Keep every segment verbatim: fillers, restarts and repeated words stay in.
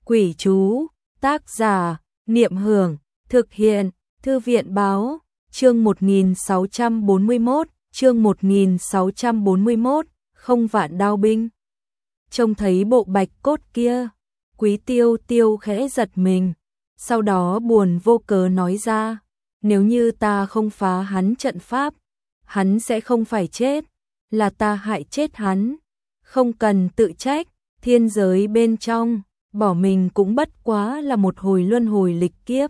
Quỷ chú, tác giả, Niệm Hưởng, thực hiện, Thư viện báo, chương một nghìn sáu trăm bốn mươi mốt, chương một nghìn sáu trăm bốn mươi mốt, không vạn đao binh. Trông thấy bộ bạch cốt kia, Quý Tiêu Tiêu khẽ giật mình, sau đó buồn vô cớ nói ra, nếu như ta không phá hắn trận pháp, hắn sẽ không phải chết, là ta hại chết hắn, không cần tự trách, thiên giới bên trong, bỏ mình cũng bất quá là một hồi luân hồi lịch kiếp.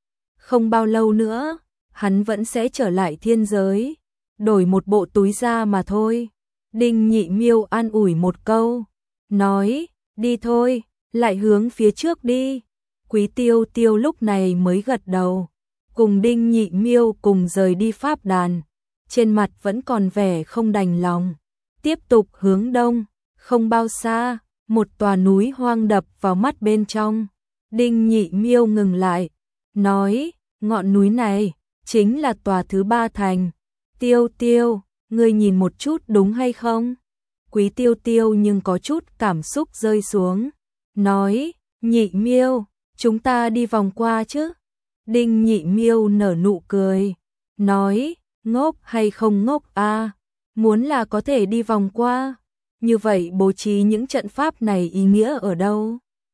Không bao lâu nữa, hắn vẫn sẽ trở lại thiên giới, đổi một bộ túi da mà thôi. Đinh Nhị Miêu an ủi một câu, nói, đi thôi, lại hướng phía trước đi. Quý Tiêu Tiêu lúc này mới gật đầu, cùng Đinh Nhị Miêu cùng rời đi pháp đàn, trên mặt vẫn còn vẻ không đành lòng. Tiếp tục hướng đông, không bao xa, một tòa núi hoang đập vào mắt bên trong. Đinh Nhị Miêu ngừng lại, nói, ngọn núi này chính là tòa thứ ba thành. Tiêu Tiêu, ngươi nhìn một chút đúng hay không? Quý Tiêu Tiêu nhưng có chút cảm xúc rơi xuống, nói, Nhị Miêu, chúng ta đi vòng qua chứ? Đinh Nhị Miêu nở nụ cười, nói, ngốc hay không ngốc a, muốn là có thể đi vòng qua. Như vậy bố trí những trận pháp này ý nghĩa ở đâu?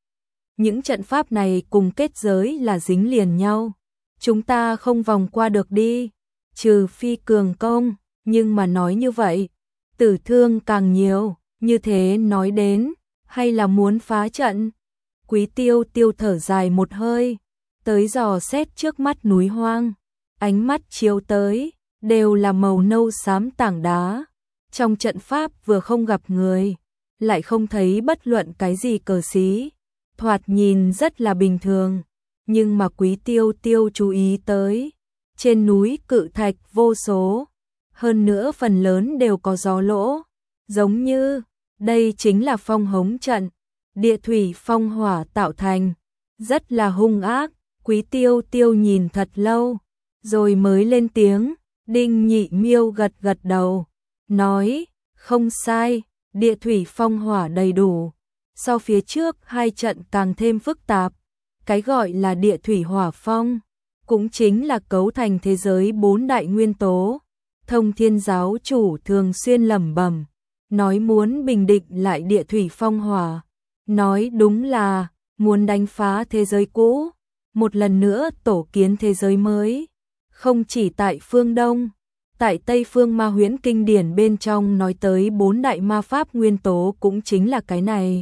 Những trận pháp này cùng kết giới là dính liền nhau, chúng ta không vòng qua được đi, trừ phi cường công, nhưng mà nói như vậy, tử thương càng nhiều, như thế nói đến, hay là muốn phá trận? Quý Tiêu Tiêu thở dài một hơi, tới dò xét trước mắt núi hoang, ánh mắt chiếu tới, đều là màu nâu xám tảng đá. Trong trận pháp vừa không gặp người, lại không thấy bất luận cái gì cờ xí, thoạt nhìn rất là bình thường, nhưng mà Quý Tiêu Tiêu chú ý tới, trên núi cự thạch vô số, hơn nữa phần lớn đều có gió lỗ, giống như đây chính là phong hống trận, địa thủy phong hỏa tạo thành, rất là hung ác. Quý Tiêu Tiêu nhìn thật lâu, rồi mới lên tiếng. Đinh Nhị Miêu gật gật đầu, nói, không sai, địa thủy phong hỏa đầy đủ, so phía trước hai trận càng thêm phức tạp. Cái gọi là địa thủy hỏa phong, cũng chính là cấu thành thế giới bốn đại nguyên tố. Thông Thiên giáo chủ thường xuyên lẩm bẩm, nói muốn bình định lại địa thủy phong hỏa, nói đúng là muốn đánh phá thế giới cũ, một lần nữa tổ kiến thế giới mới. Không chỉ tại phương Đông, tại Tây phương ma huyễn kinh điển bên trong nói tới bốn đại ma pháp nguyên tố cũng chính là cái này.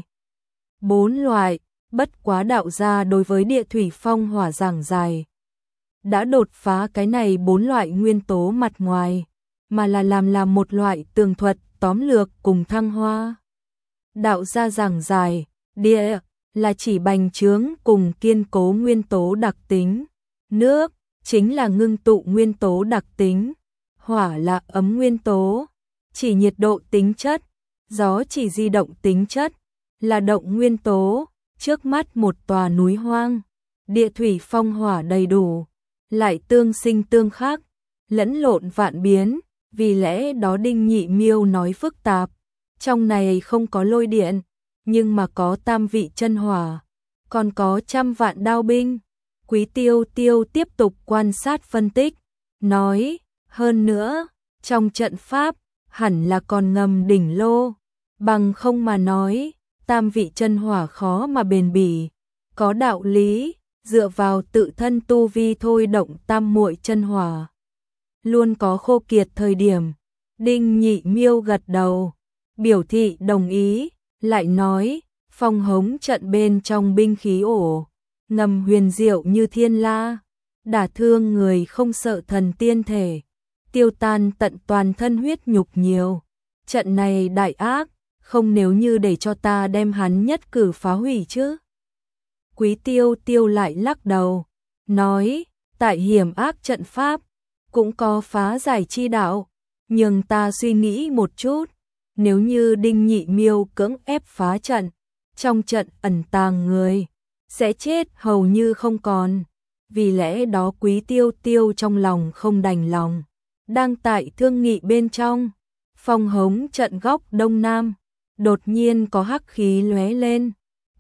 Bốn loại, bất quá đạo gia đối với địa thủy phong hỏa giảng dài, đã đột phá cái này bốn loại nguyên tố mặt ngoài, mà là làm làm một loại tường thuật tóm lược cùng thăng hoa. Đạo gia giảng dài, địa là chỉ bành trướng cùng kiên cố nguyên tố đặc tính, nước chính là ngưng tụ nguyên tố đặc tính, hỏa là ấm nguyên tố, chỉ nhiệt độ tính chất, gió chỉ di động tính chất, là động nguyên tố. Trước mắt một tòa núi hoang, địa thủy phong hỏa đầy đủ, lại tương sinh tương khắc, lẫn lộn vạn biến, vì lẽ đó Đinh Nhị Miêu nói phức tạp. Trong này không có lôi điện, nhưng mà có tam vị chân hỏa, còn có trăm vạn đao binh. Quý Tiêu Tiêu tiếp tục quan sát phân tích, nói, hơn nữa, trong trận pháp, hẳn là còn ngầm đỉnh lô, bằng không mà nói, tam vị chân hỏa khó mà bền bỉ, có đạo lý, dựa vào tự thân tu vi thôi động tam muội chân hỏa, luôn có khô kiệt thời điểm. Đinh Nhị Miêu gật đầu, biểu thị đồng ý, lại nói, phong hống trận bên trong binh khí ổ, ngầm huyền diệu như thiên la, đả thương người không sợ thần tiên thể, tiêu tan tận toàn thân huyết nhục nhiều. Trận này đại ác, không nếu như để cho ta đem hắn nhất cử phá hủy chứ? Quý Tiêu Tiêu lại lắc đầu, nói, tại hiểm ác trận pháp, cũng có phá giải chi đạo, nhưng ta suy nghĩ một chút, nếu như Đinh Nhị Miêu cưỡng ép phá trận, trong trận ẩn tàng người, sẽ chết hầu như không còn. Vì lẽ đó Quý Tiêu Tiêu trong lòng không đành lòng, đang tại thương nghị bên trong, phong hống trận góc đông nam, đột nhiên có hắc khí lóe lên.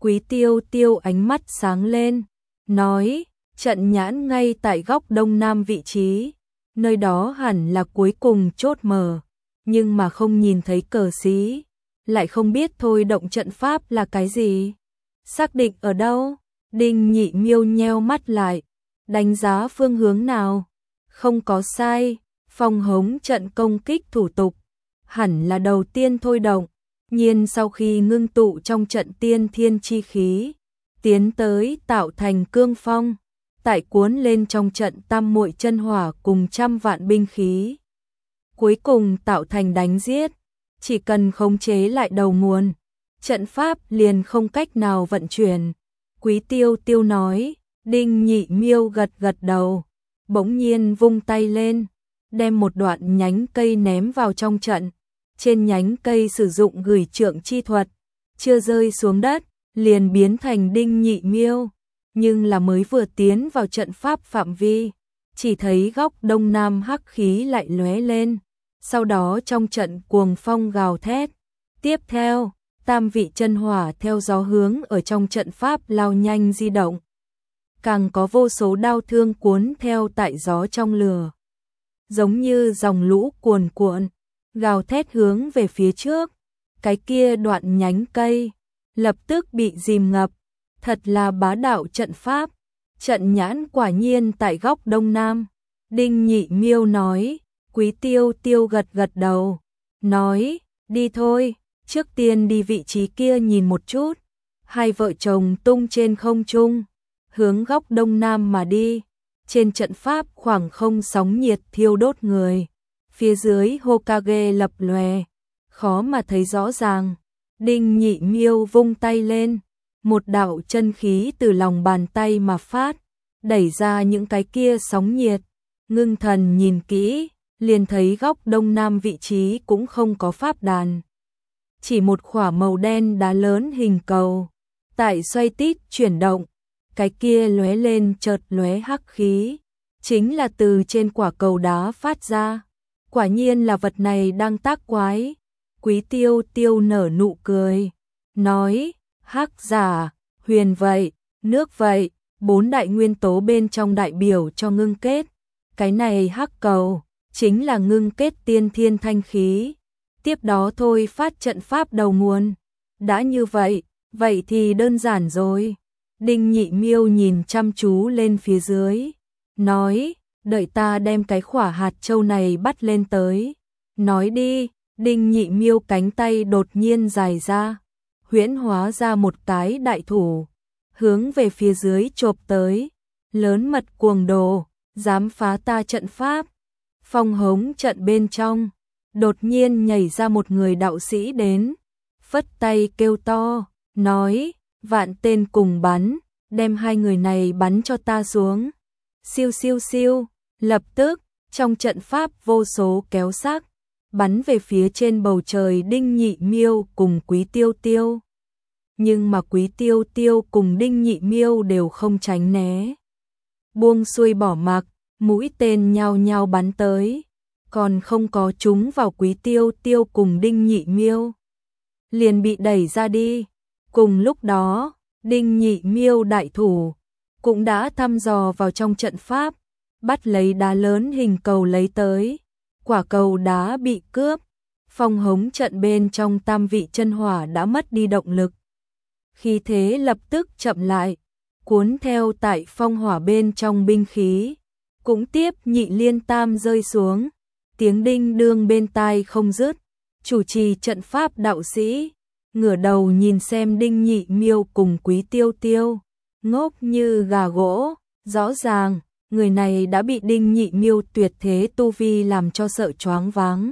Quý Tiêu Tiêu ánh mắt sáng lên, nói, trận nhãn ngay tại góc đông nam vị trí, nơi đó hẳn là cuối cùng chốt mở, nhưng mà không nhìn thấy cờ xí, lại không biết thôi động trận pháp là cái gì. Xác định ở đâu? Đinh Nhị Miêu nheo mắt lại, đánh giá phương hướng nào? Không có sai, phong hống trận công kích thủ tục, hẳn là đầu tiên thôi động, nhiên sau khi ngưng tụ trong trận tiên thiên chi khí, tiến tới tạo thành cương phong, tại cuốn lên trong trận tam muội chân hỏa cùng trăm vạn binh khí. Cuối cùng tạo thành đánh giết, chỉ cần khống chế lại đầu nguồn, trận pháp liền không cách nào vận chuyển. Quý Tiêu Tiêu nói, Đinh Nhị Miêu gật gật đầu, bỗng nhiên vung tay lên, đem một đoạn nhánh cây ném vào trong trận. Trên nhánh cây sử dụng gửi trượng chi thuật, chưa rơi xuống đất, liền biến thành Đinh Nhị Miêu, nhưng là mới vừa tiến vào trận pháp phạm vi, chỉ thấy góc đông nam hắc khí lại lóe lên, sau đó trong trận cuồng phong gào thét. Tiếp theo, tam vị chân hỏa theo gió hướng ở trong trận pháp lao nhanh di động. Càng có vô số đao thương cuốn theo tại gió trong lửa, giống như dòng lũ cuồn cuộn, gào thét hướng về phía trước. Cái kia đoạn nhánh cây lập tức bị dìm ngập, thật là bá đạo trận pháp. Trận nhãn quả nhiên tại góc đông nam. Đinh Nhị Miêu nói. Quý Tiêu Tiêu gật gật đầu, nói, đi thôi, trước tiên đi vị trí kia nhìn một chút. Hai vợ chồng tung trên không trung, hướng góc đông nam mà đi. Trên trận pháp khoảng không sóng nhiệt thiêu đốt người, phía dưới Hokage lập lòe, khó mà thấy rõ ràng. Đinh Nhị Miêu vung tay lên, một đạo chân khí từ lòng bàn tay mà phát, đẩy ra những cái kia sóng nhiệt. Ngưng thần nhìn kỹ, liền thấy góc đông nam vị trí cũng không có pháp đàn, chỉ một khỏa màu đen đá lớn hình cầu, tại xoay tít chuyển động, cái kia lóe lên chợt lóe hắc khí, chính là từ trên quả cầu đá phát ra. Quả nhiên là vật này đang tác quái. Quý Tiêu Tiêu nở nụ cười, nói, hắc giả, huyền vậy, nước vậy, bốn đại nguyên tố bên trong đại biểu cho ngưng kết. Cái này hắc cầu chính là ngưng kết tiên thiên thanh khí, tiếp đó thôi phát trận pháp đầu nguồn. Đã như vậy, vậy thì đơn giản rồi. Đinh Nhị Miêu nhìn chăm chú lên phía dưới, nói, đợi ta đem cái khỏa hạt châu này bắt lên tới. Nói đi. Đinh Nhị Miêu cánh tay đột nhiên dài ra, huyễn hóa ra một cái đại thủ, hướng về phía dưới chộp tới. Lớn mật cuồng đồ, dám phá ta trận pháp. Phong hống trận bên trong, đột nhiên nhảy ra một người đạo sĩ đến, phất tay kêu to, nói, vạn tên cùng bắn, đem hai người này bắn cho ta xuống. Siêu siêu siêu, lập tức, trong trận pháp vô số kéo sắc, bắn về phía trên bầu trời Đinh Nhị Miêu cùng Quý Tiêu Tiêu. Nhưng mà Quý Tiêu Tiêu cùng Đinh Nhị Miêu đều không tránh né, buông xuôi bỏ mặc, mũi tên nhao nhao bắn tới, còn không có trúng vào Quý Tiêu Tiêu cùng Đinh Nhị Miêu, liền bị đẩy ra đi. Cùng lúc đó, Đinh Nhị Miêu đại thủ cũng đã thăm dò vào trong trận pháp, bắt lấy đá lớn hình cầu lấy tới. Quả cầu đá bị cướp, phong hống trận bên trong tam vị chân hỏa đã mất đi động lực, khí thế lập tức chậm lại, cuốn theo tại phong hỏa bên trong binh khí, cũng tiếp nhị liên tam rơi xuống, tiếng đinh đương bên tai không dứt. Chủ trì trận pháp đạo sĩ ngửa đầu nhìn xem Đinh Nhị Miêu cùng Quý Tiêu Tiêu, ngốc như gà gỗ. Rõ ràng người này đã bị Đinh Nhị Miêu tuyệt thế tu vi làm cho sợ choáng váng.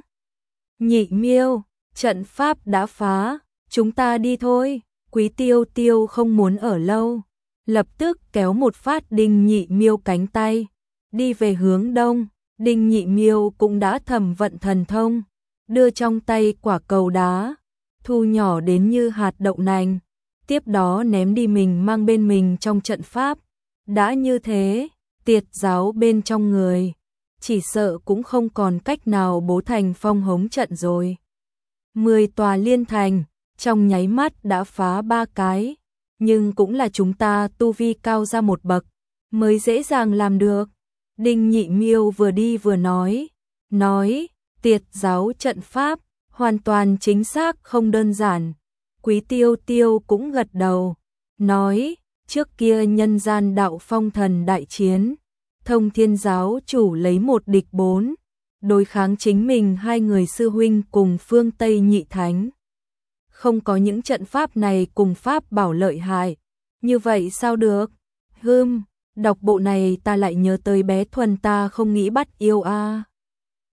Nhị Miêu, trận pháp đã phá, chúng ta đi thôi. Quý Tiêu Tiêu không muốn ở lâu, lập tức kéo một phát Đinh Nhị Miêu cánh tay, đi về hướng đông. Đinh Nhị Miêu cũng đã thầm vận thần thông, đưa trong tay quả cầu đá, thu nhỏ đến như hạt đậu nành, tiếp đó ném đi mình mang bên mình trong trận pháp. Đã như thế, tiệt giáo bên trong người, chỉ sợ cũng không còn cách nào bố thành phong hống trận rồi. Mười tòa liên thành, trong nháy mắt đã phá ba cái, nhưng cũng là chúng ta tu vi cao ra một bậc, mới dễ dàng làm được. Đinh Nhị Miêu vừa đi vừa nói, nói, Tiệt giáo trận pháp, hoàn toàn chính xác không đơn giản. Quý Tiêu Tiêu cũng gật đầu, nói, trước kia nhân gian đạo phong thần đại chiến, Thông Thiên giáo chủ lấy một địch bốn, đối kháng chính mình hai người sư huynh cùng phương Tây nhị thánh. Không có những trận pháp này cùng pháp bảo lợi hại, như vậy sao được? Hừm, đọc bộ này ta lại nhớ tới bé Thuần ta không nghĩ bắt yêu a.